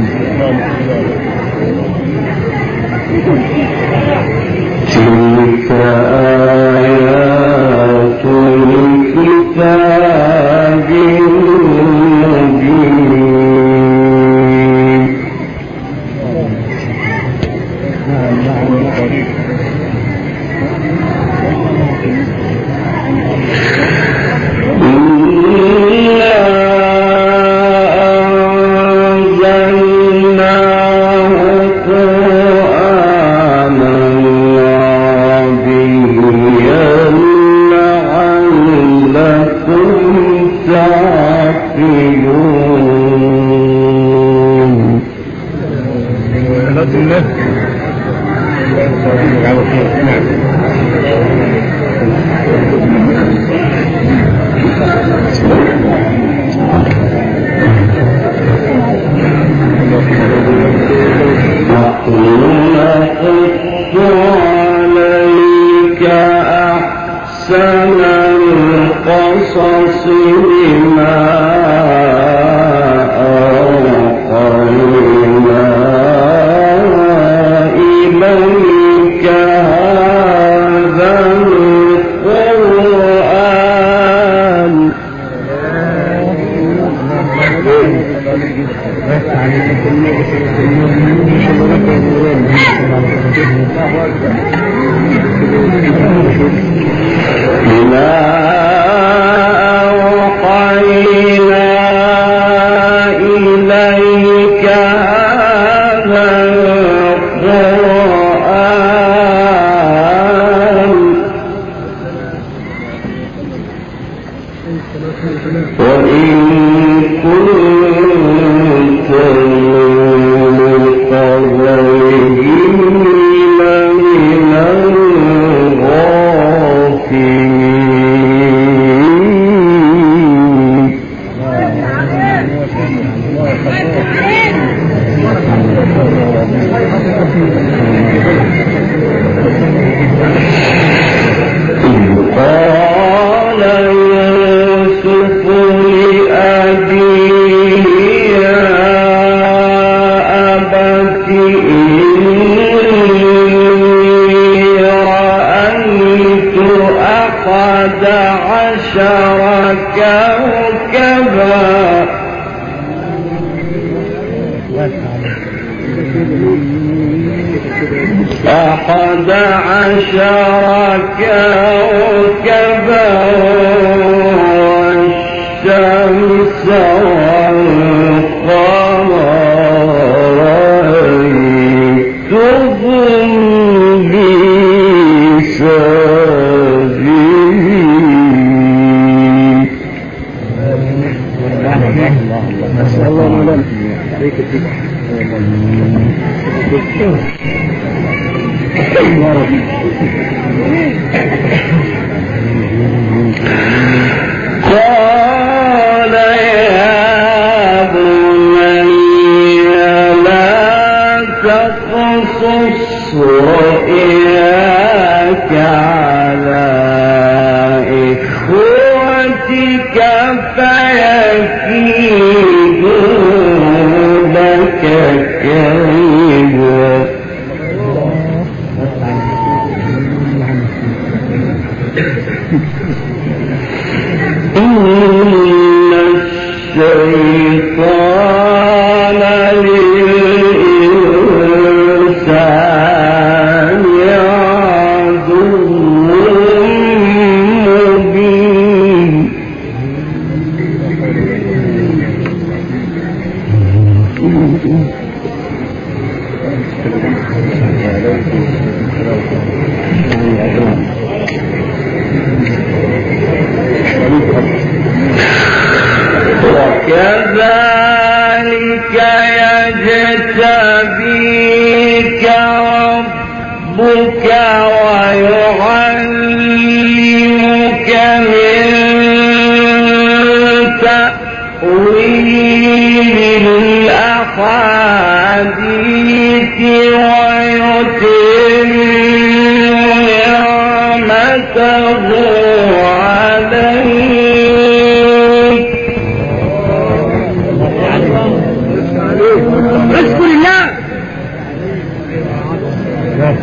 تلك آيات الكتاب المبين.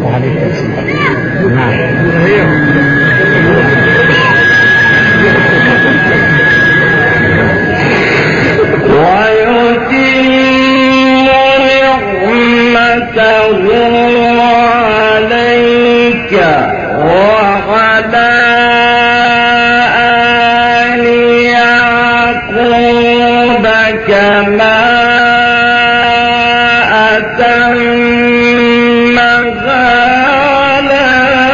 عليك يا سيدي. نعم. ويتم نعمته عليك وعلى آل يعقوب كما أتمها على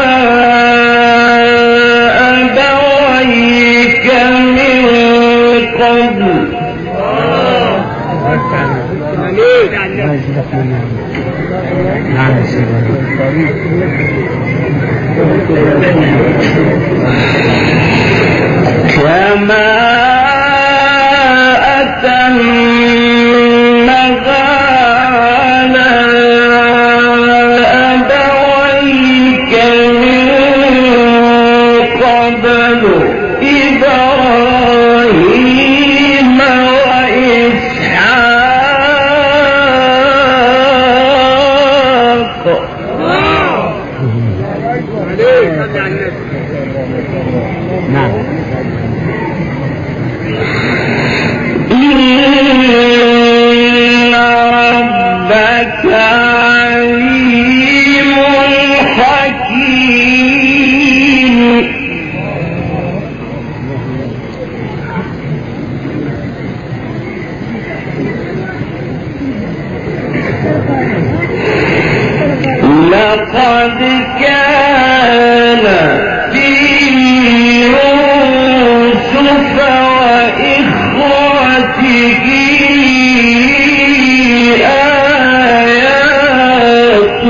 أبويك من قبل. نعم سيدي. كما أتمها على أبويك من قبل إبراهيم وإسحاق. نعم. إن ربك عليم حكيم. لقد كان في يوسف وإخوته آيات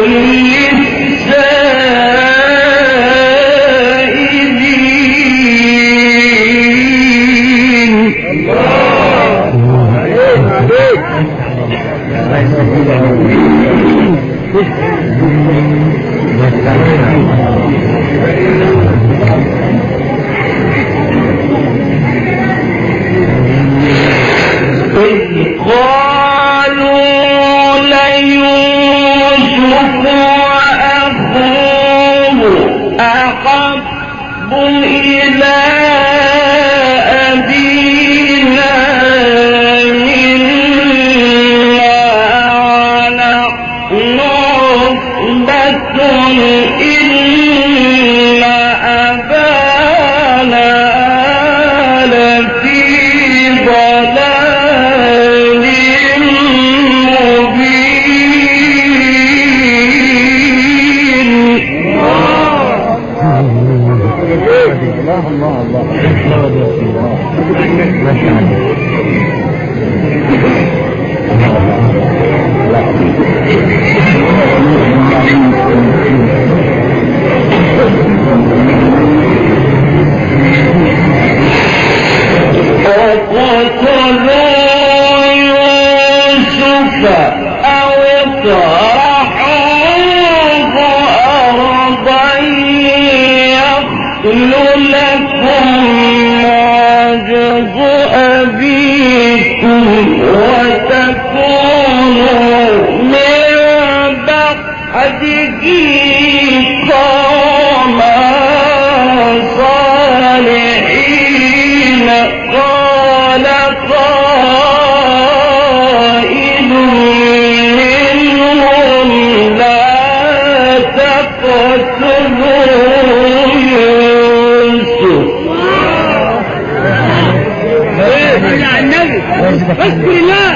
للسائلين. إذ قالوا ليوسف وأخوه أحب إلى أبينا منا ونحن عصبة إن أبانا لفي ضلال مبين. الله ما شاء الله. اقتلوا يوسف أو اطرحوه أرضا يخل لكم وجه أبيكم وتكونوا من بعده قوما صالحين. قال قائل منهم لا تقتلوا يوسف. اذكر الله.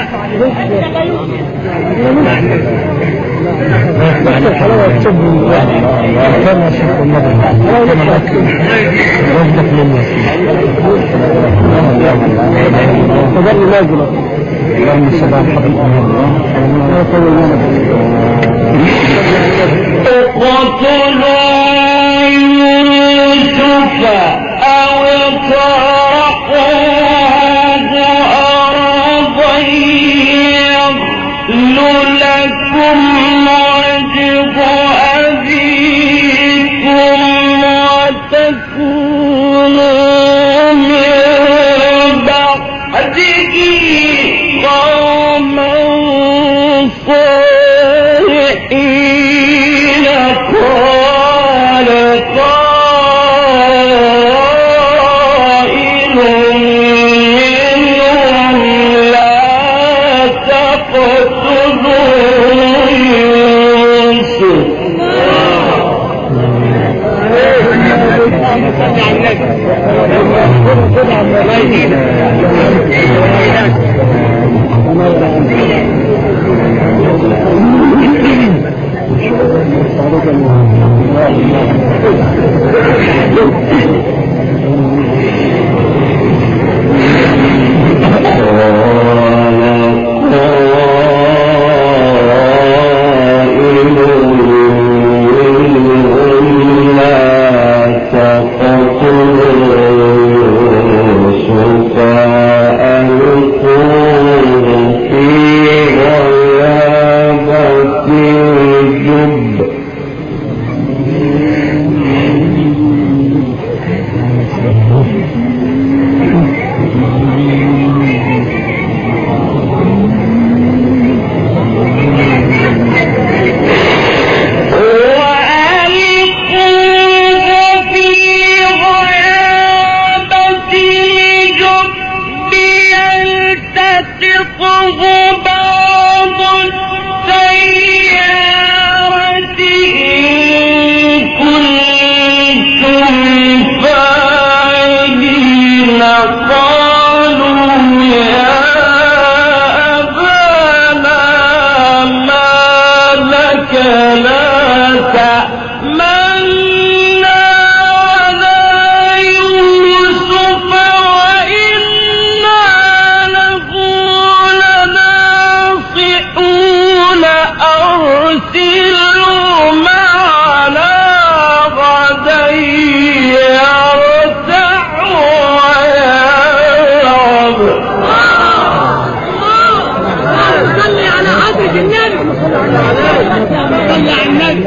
اقتلوا يوسف أو اطرحوه أرضا يخل لكم وجه أبيكم وتكونوا من بعده قوما صالحين. تأمنا على يوسف وإنا له لناصحون أرسله معنا غدا يرتع ويلعب. صلي على حضرة النبي، صلي على النبي.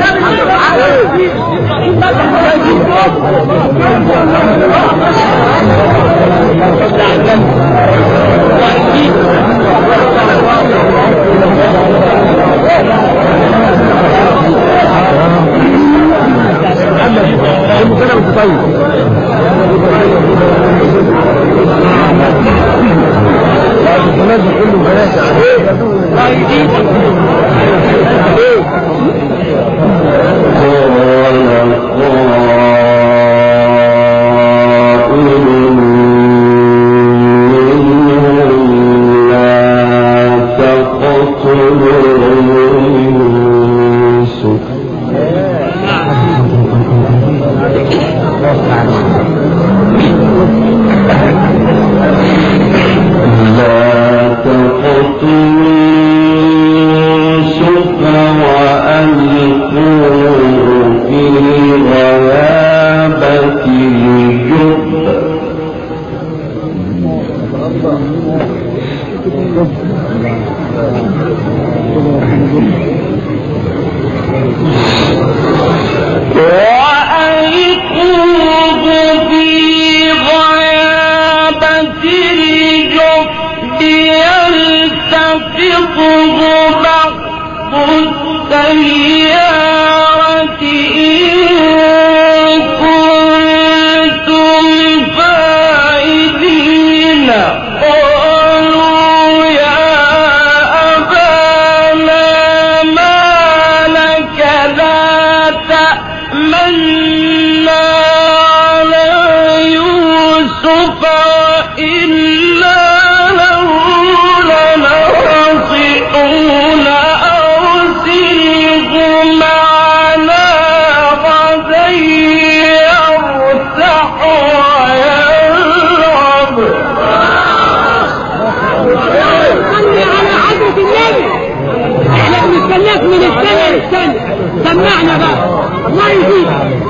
سمعنا بقى الله يزيد.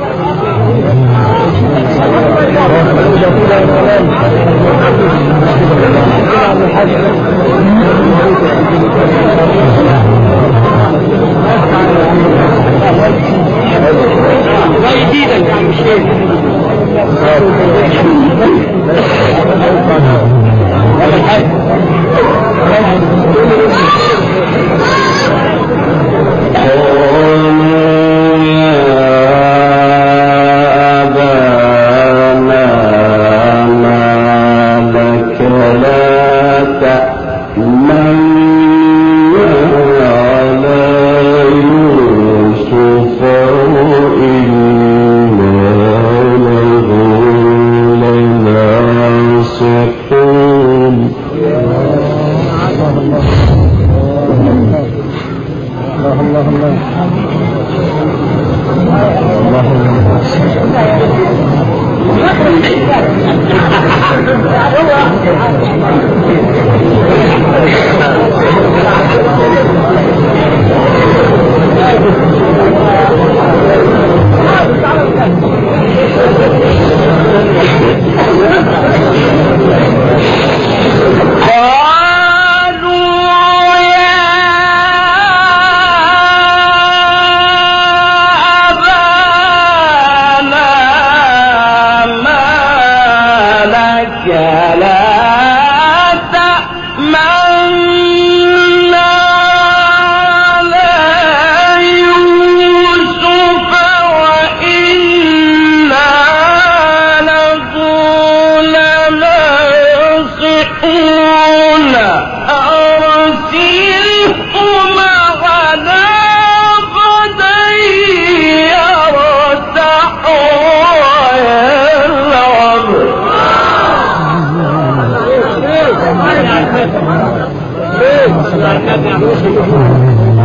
الله يزيدك يا عم الشيخ.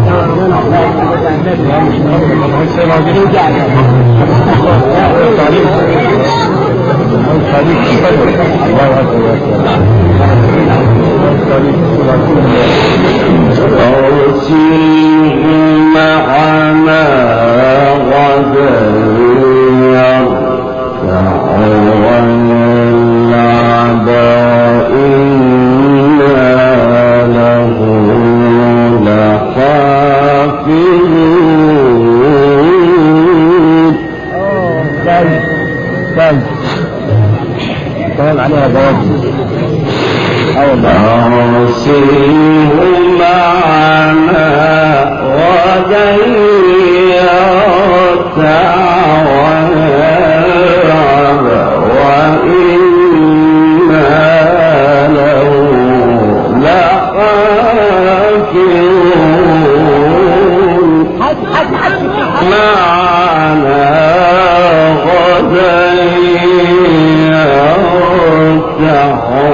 أرسلهم معنا غدا يرتع ونلعب إنا له لحافظون. عليها بوابة أرسلهم معنا غدا يرتع ونلعب وإنا له لحافظون. معنا غدا يرتع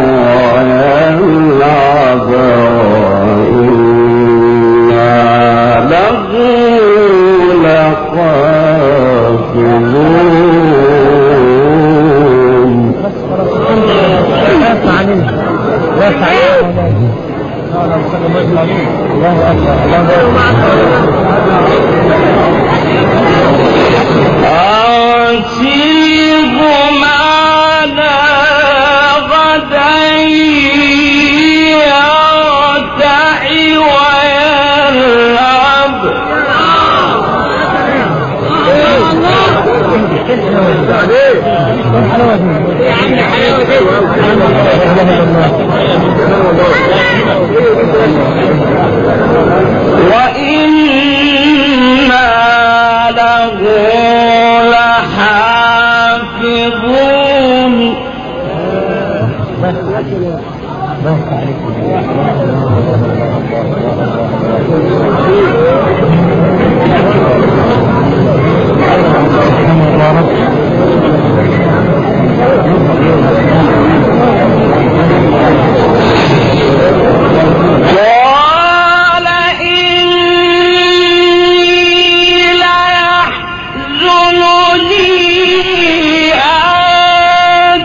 ويلعب وإنا له لحافظون. أرسلهم معنا غدا يرتع ويلعب وإنا له لحافظون. قال إني ليحزنني أن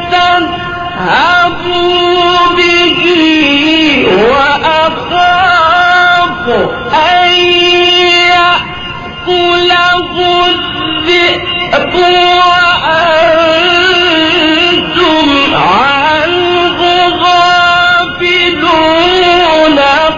تذهبوا به وأخاف أن يأكله الذئب وأنتم عنه غافلون.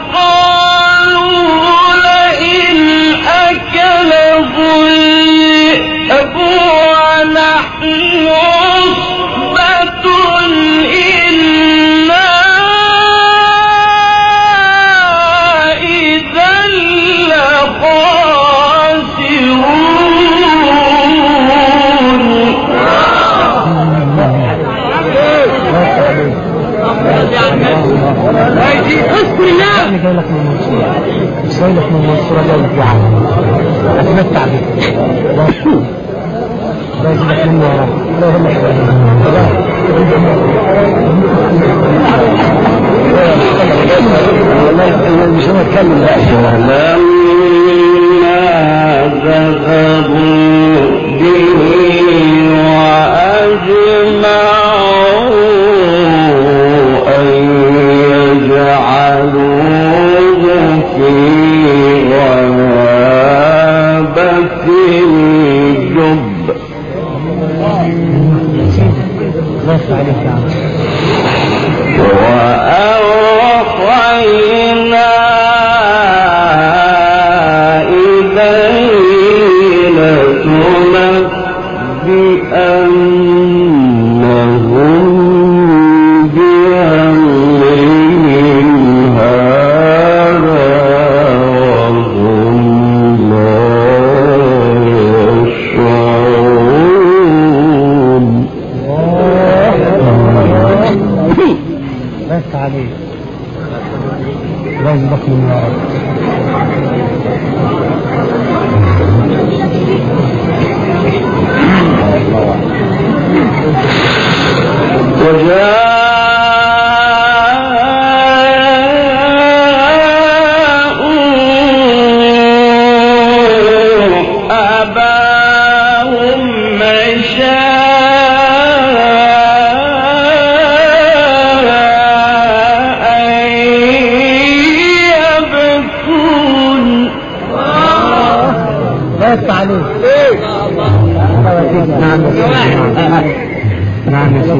قالوا لئن أكله الذئب ونحن عصبة إنا إذا اذكر الله. انا جاي لك من المنصورة، جاي لك من المنصورة، جاي لك يعني اتمتع بك. جاي لك مني يا رب. لا يهمك والله مش انا اتكلم بقى. لما ذهبوا به وأجمعوا أن يجعلوه في غيابة الجب وأوحينا إليه لتنبئنهم بس عليه نعم يا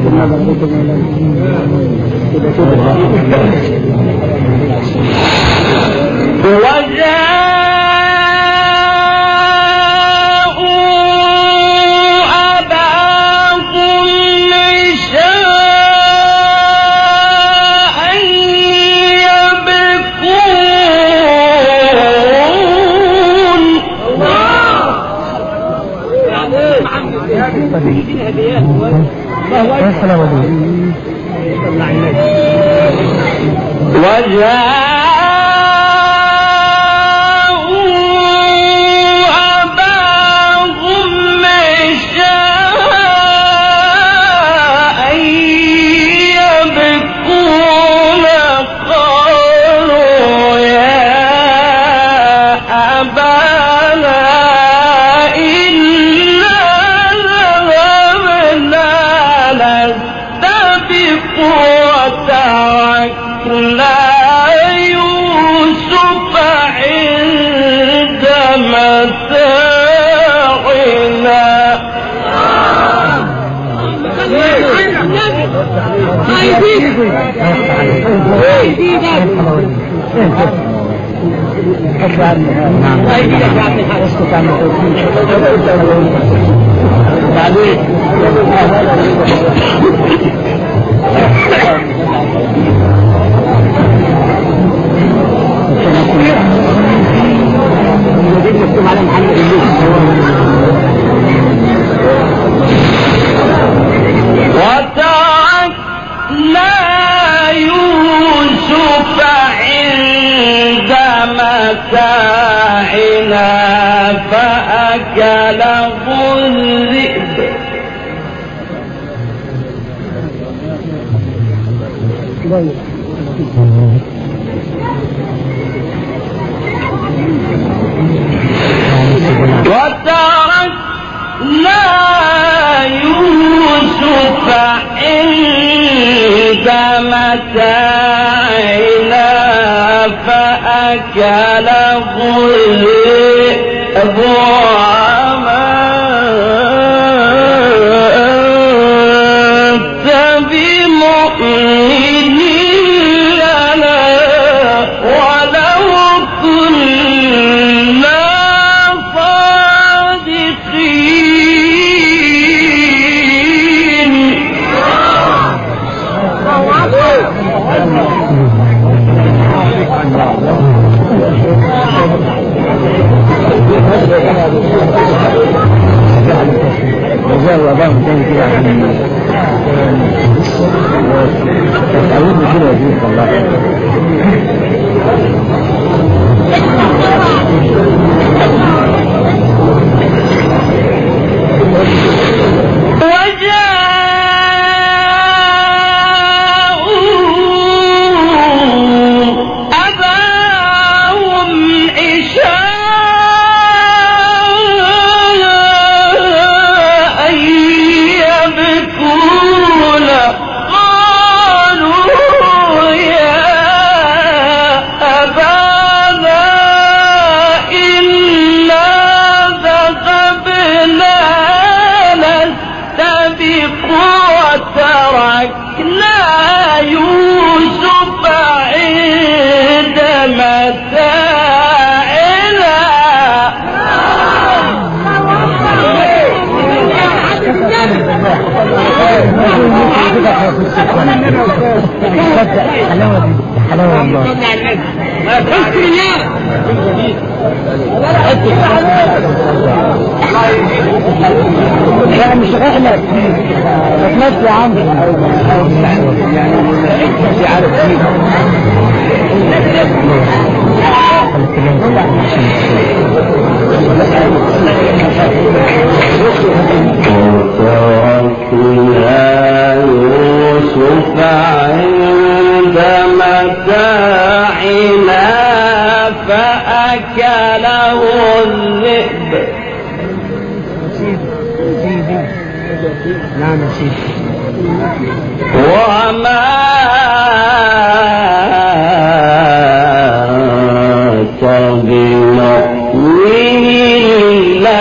بمؤمن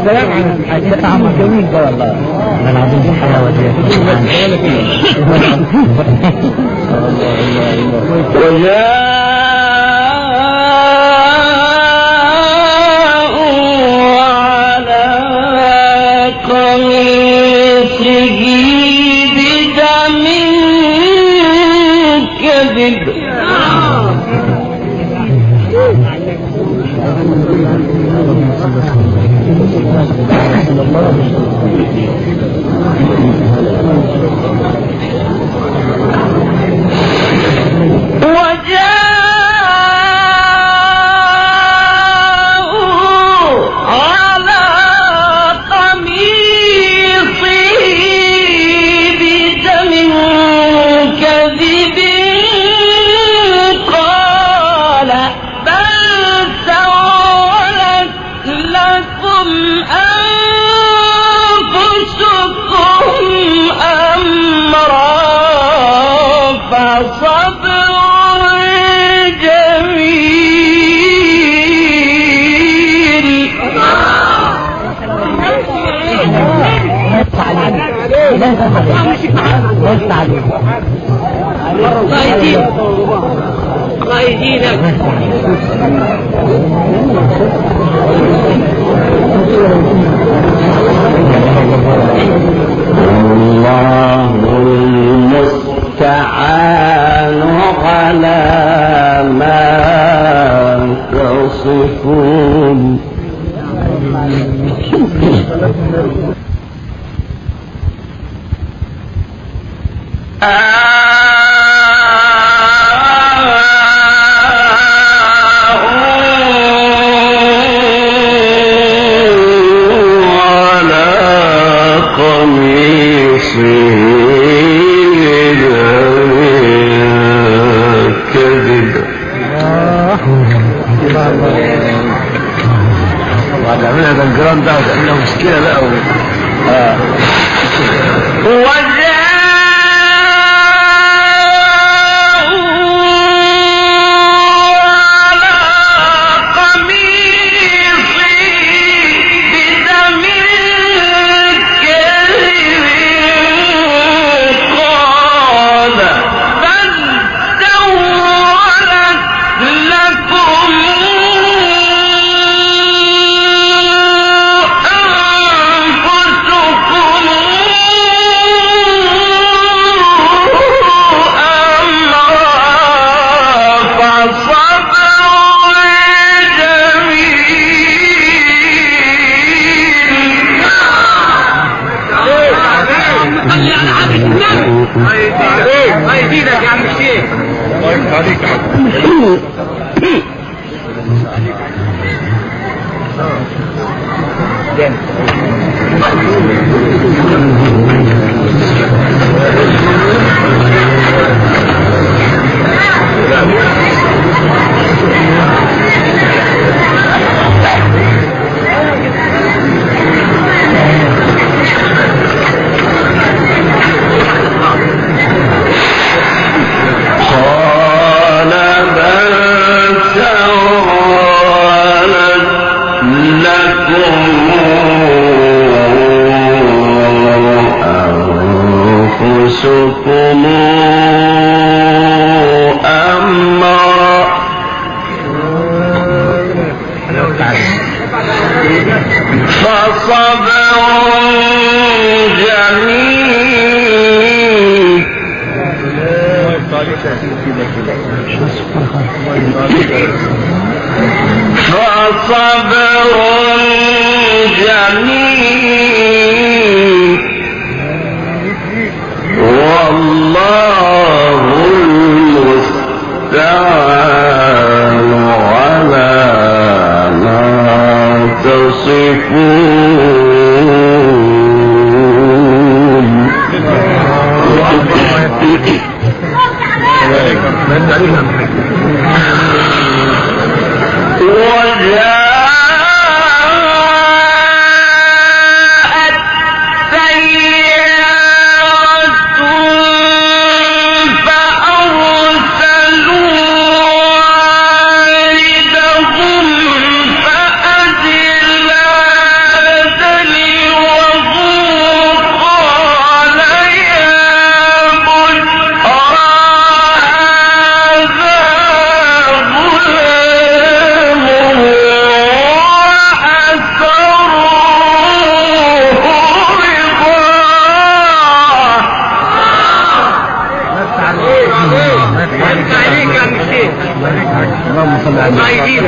الكلام عن الطعم الجميل ده والله انا العظيم دي الحلاوه دي الله يزيدك الله المستعان على ما تصفون وهتعملها جنجران ده وتعملها مشكلة بقى الله يزيدك يا عم الشيخ الله يفتح عليك يا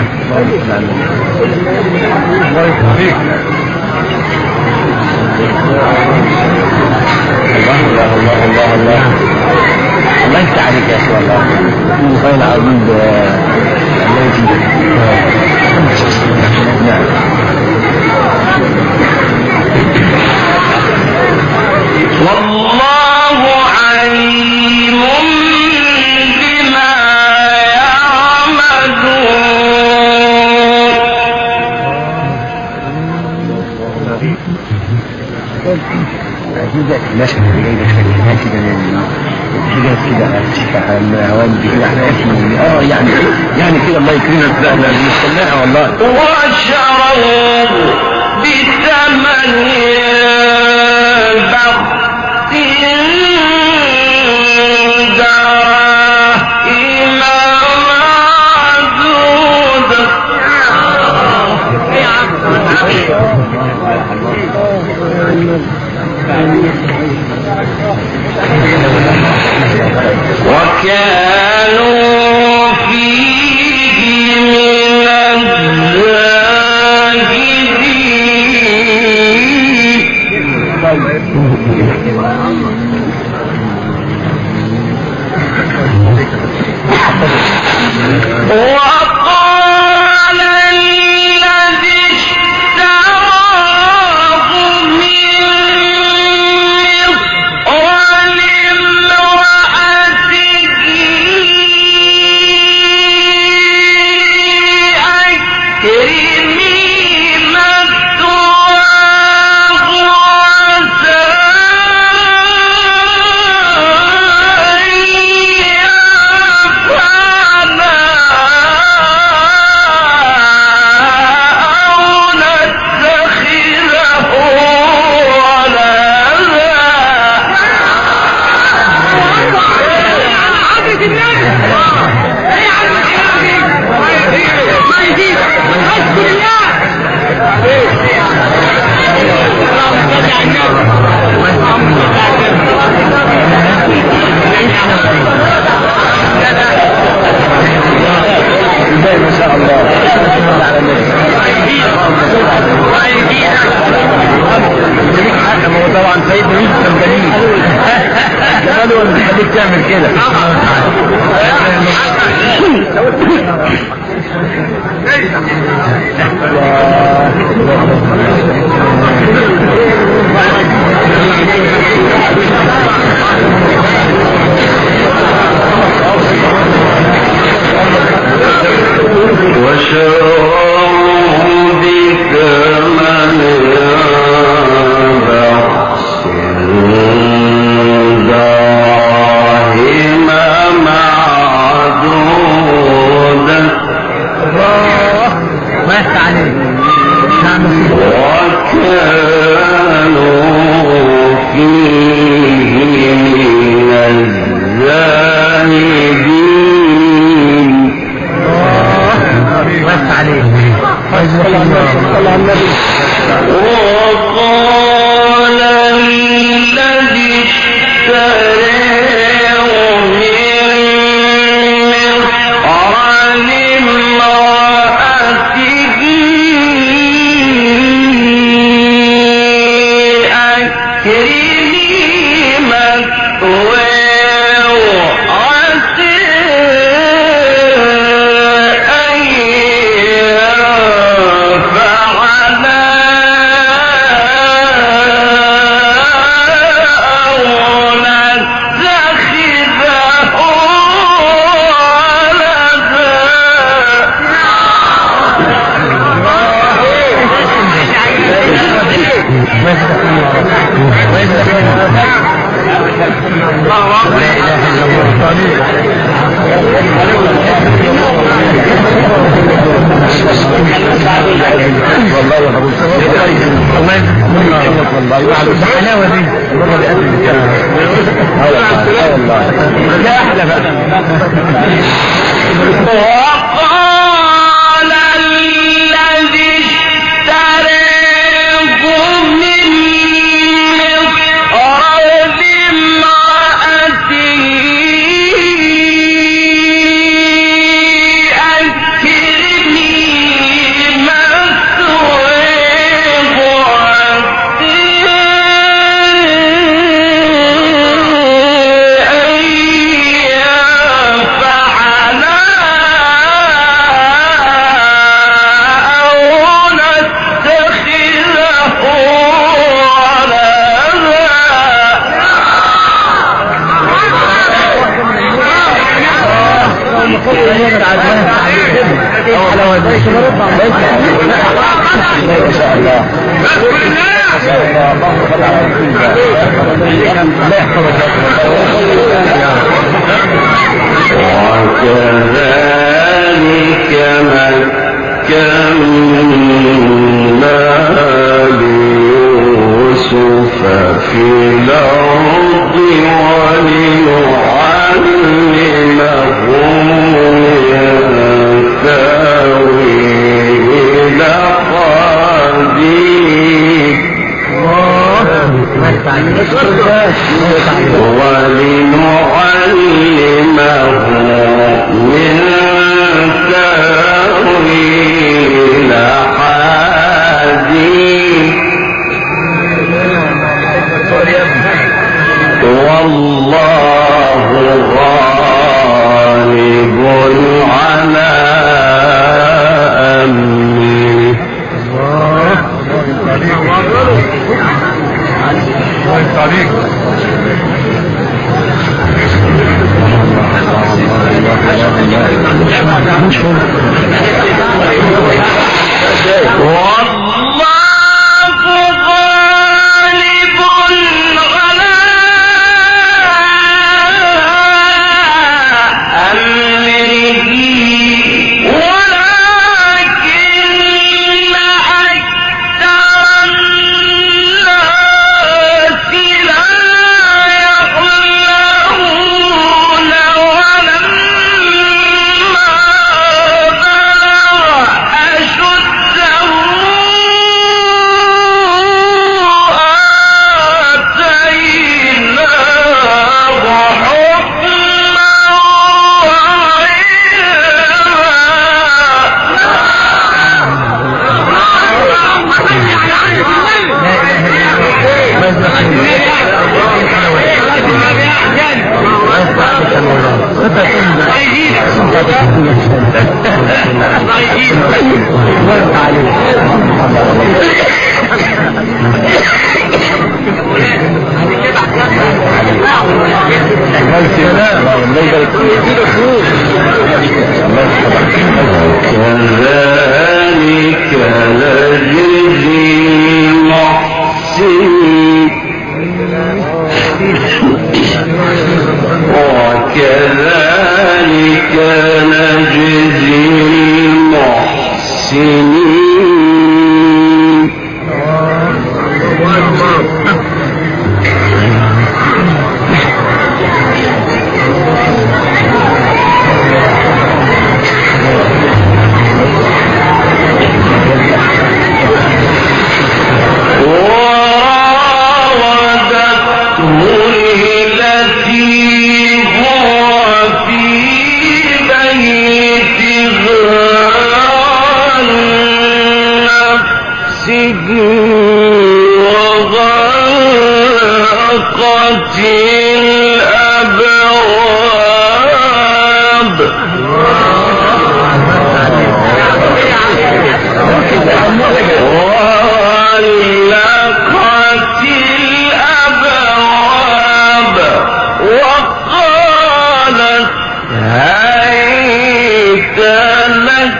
الله يخليك. الله الله الله الله الله يفتح عليك يا اخي والله. والله العظيم الله يجزيك. نعم. والله عليم بما يعملون. الناس اللي جاية كلمات كده حاجات كده تفتح الهوان كده احنا اسمه يعني كده الله يكرمك بقى نستناها والله. وشروا بثمن بخس دراهم معدودة وكانوا فيه من الزاهدين. وقال الذي اشتراه من طبعا سيدنا يوسف كان جميل. جماله اللي بيخليك تعمل كده. وقال الذي اشتراه من مصر لامرأته أكرمي مثواه عسى أن ينفعنا وقال الذي اشتراه من مصر لامرأته أكرمي شاء الله. وكذلك مكنا ليوسف في الأرض ولنعلمه من تأويل الأحاديث ولنعلمه من تأويل الأحاديث والله غالب على أمره. كذلك نجزي المحسنين وكذلك نجزي المحسنين وغلقت الأبواب وقالت هيت لك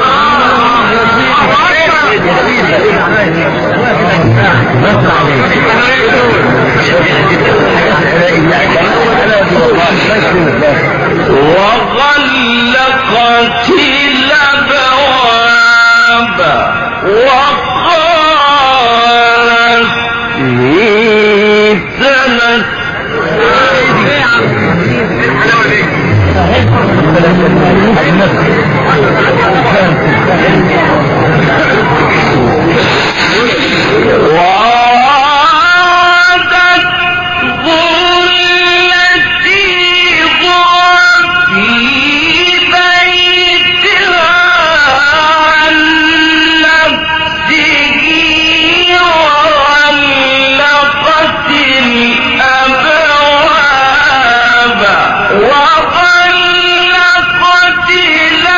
وغلقت الأبواب وقالت هيت لك وغلقت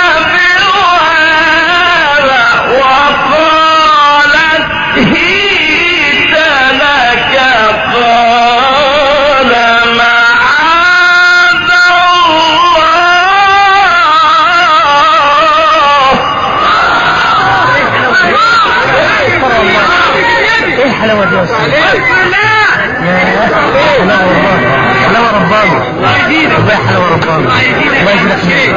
الحلاوة دي يا أستاذ؟ حلاوة رباني. والله حلاوة رباني. الله يجزاك خير.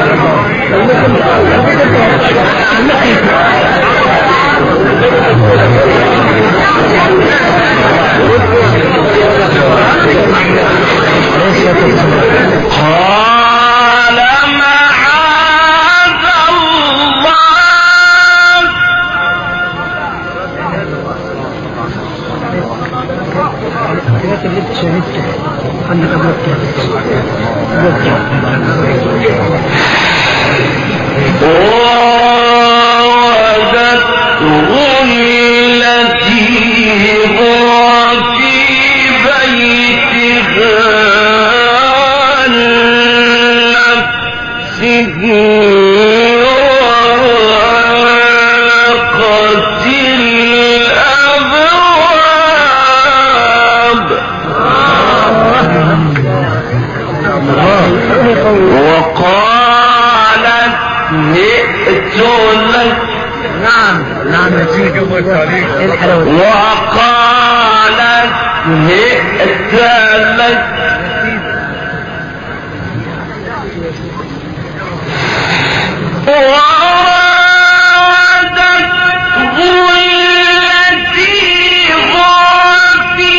قال معاذ الله الحاجات اللي انت شاهدتها عندك ووجدته التي هو في بيتها عن نفسه وغلقت الأبواب وقالت جئت لك نعم نتيجة الحلاوة وقالت جئت لك وراودته التي هو في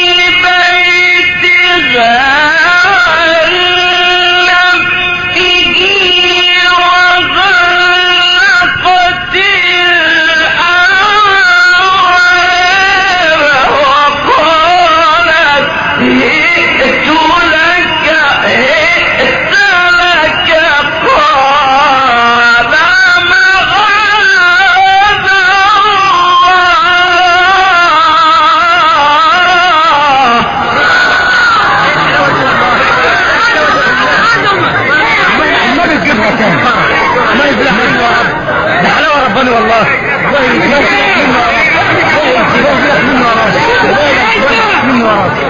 بيتها عن نفسه وغلقت الأبواب وقالت جئت لك قال معاذ ما بتجيبها تاني. ما يبلع منه يا رب. ده حلاوة رباني والله. الله يبلع منه يا رب. الله يبلع منه يا رب. الله يبلع منه يا رب.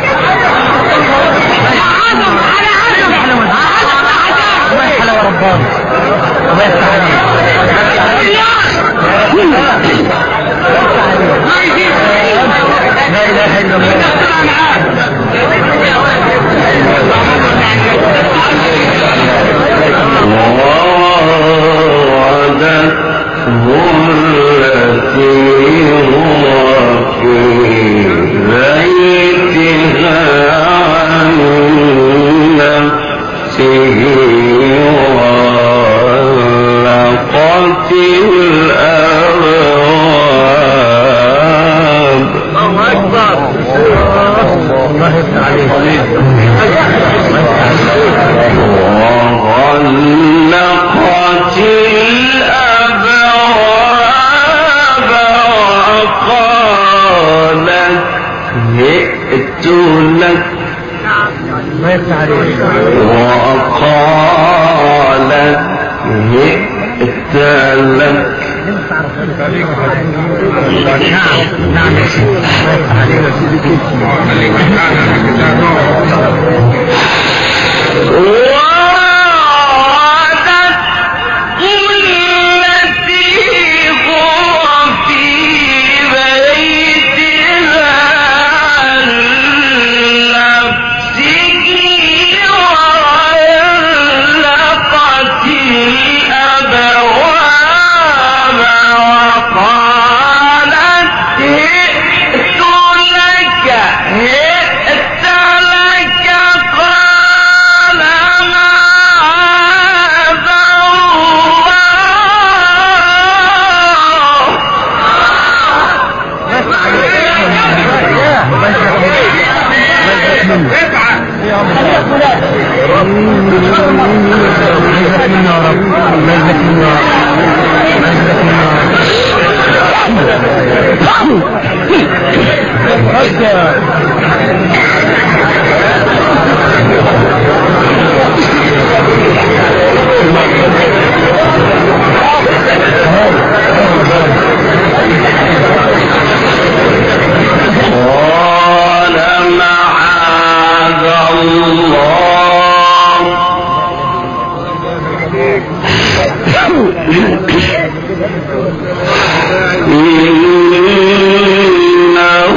الله حلاوة رباني. الله يفتح عليك. لا اله الا الله. وراودته التي هو في بيتها عن نفسه وغلقت الأبواب الله اكبر. الله يفتح عليك. وغلقت الأبواب وقالت جئت لك الله يفتح عليك. وقالت جئت لك نعم يا سيدي. الله يفتح عليك. وراودته التي هو في بيتها عن نفسه وغلقت الأبواب وقالت جئت لك قال معاذ الله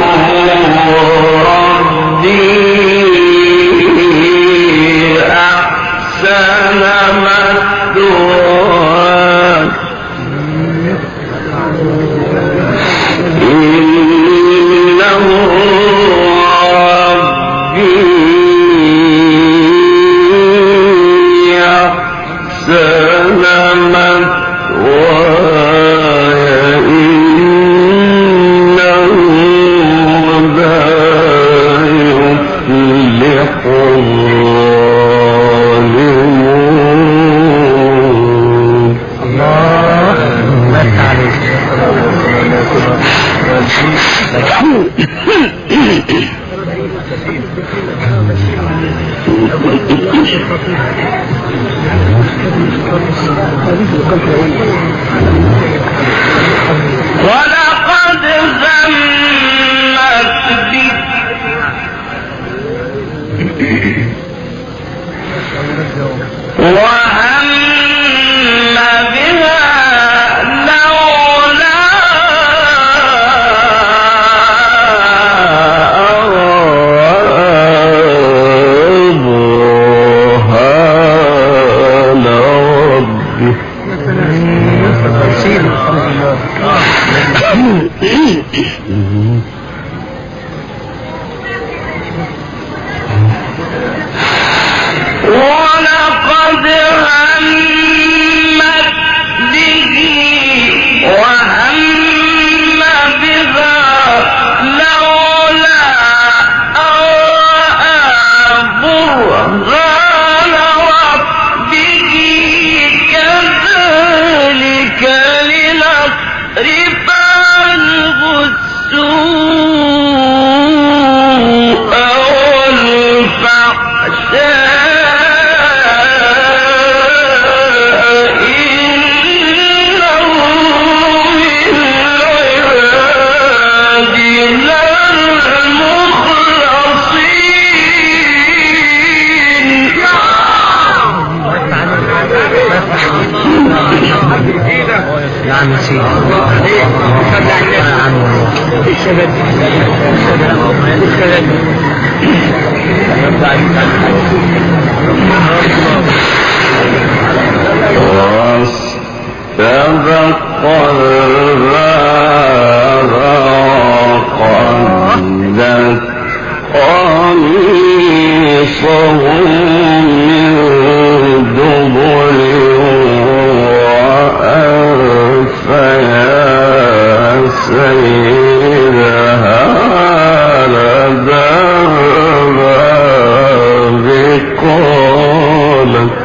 ولقد همت بك وهم بها لولا برهان ربه ولقد همت به وهم بها لولا أن رأى برهان ربه كذلك لنصرف عنه السوء والفحشاء إنه من عبادنا المخلصين. نعم سيدي واستبق الباب وقدت قميصه من دبر وألف يا سيدها لدى الباب قالت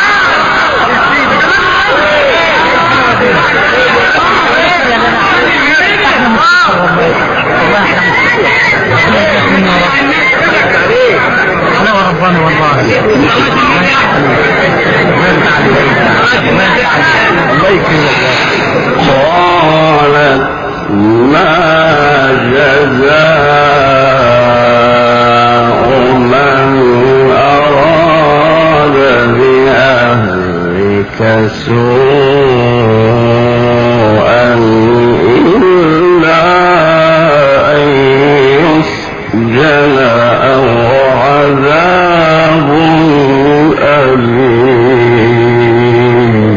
انا وربنا والله قالت ما جزاء من أراد بأهلك سوءا إلا أن يسجن أو عذاب أليم.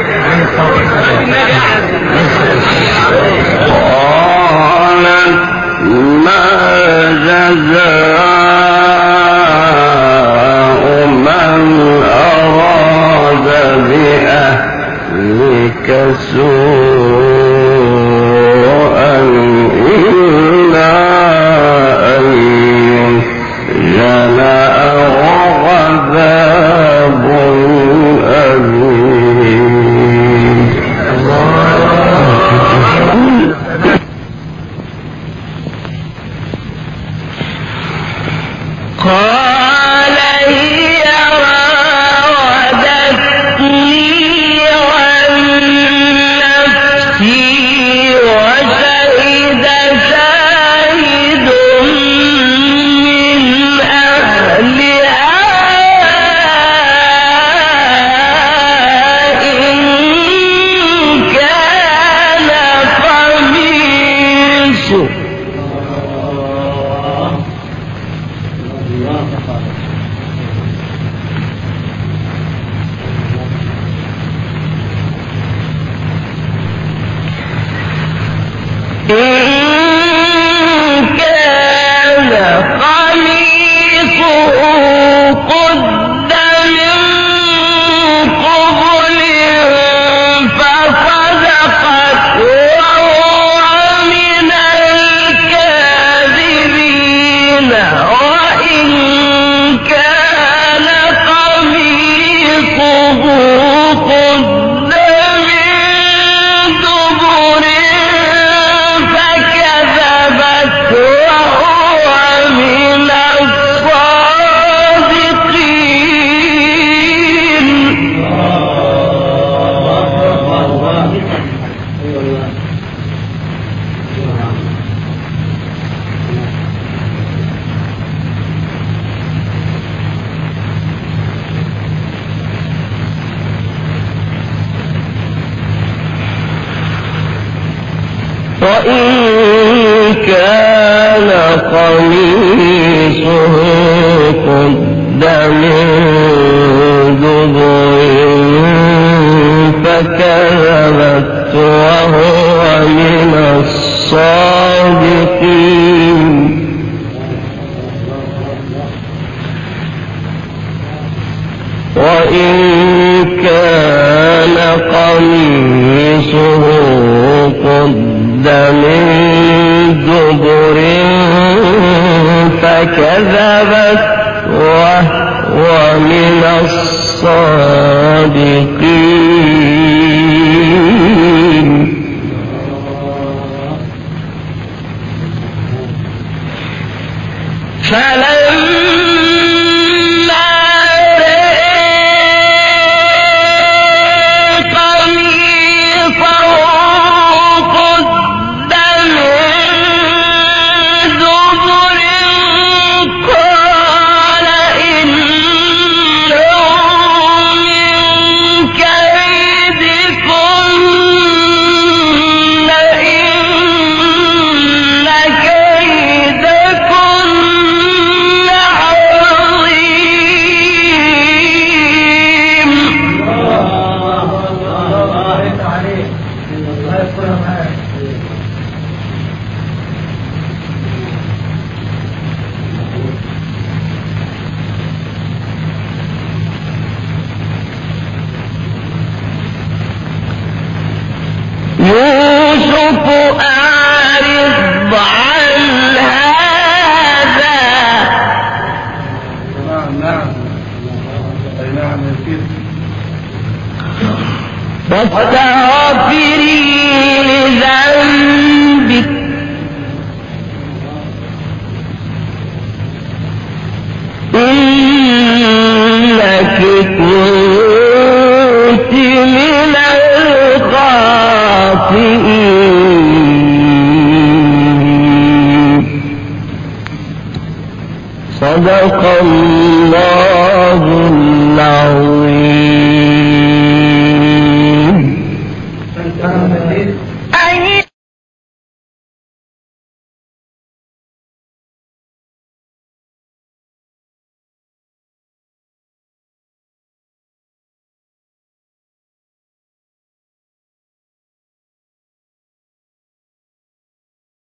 قالت وإن كان قميصه قد من دبر فكذبت وهو من الصادقين وإن كان قميصه قد من دبر فكذبت وهو من الصادقين يوسف أعرض عن هذا واستغفري لذنبك إنك كنت من الخاطئين صدق الله